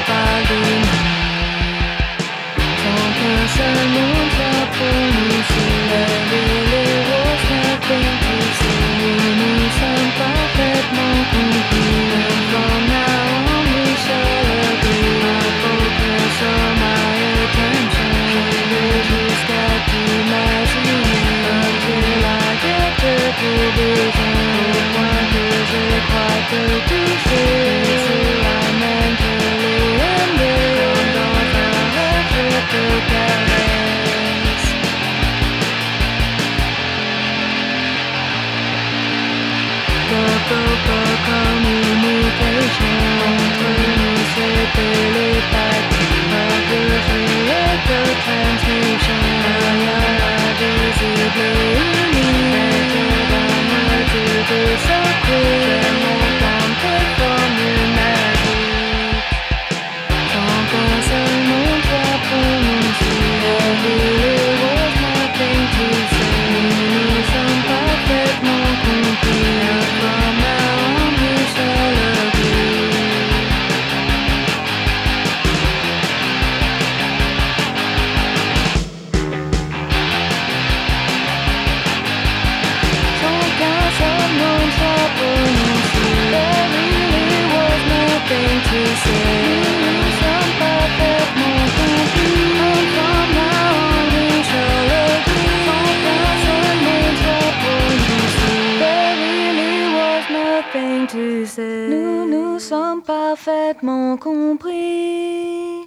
pardonner. Tant qu'un seul monde soit pour nous soulever les roses nothing to say. Nous sommes parfaitement compris. And from now on we shall agree. My focus or my attention, je vais jusqu'à t'imaginer until I get te plus besoin. Au point que je crois te toucher. Et c'est la même que les aimer. Comme dans un rêve je te caresse. Communication entre nous c'est télépathie. Audio transmission. Invisible et unique. D'un moitié de secret. Je monte en tête comme une magique. Tant qu'un seul monde soit pour nous soulever les roses nothing to say. Nous sommes parfaitement compris. And from now on we shall agree. Tant qu'un seul monde soit pour nous soulever, there really was nothing to say. Nous sommes parfaitement compris. And from now on we shall agree. Tant qu'un seul monde soit pour nous soulever, there really was nothing to say. Nous sommes parfaitement compris.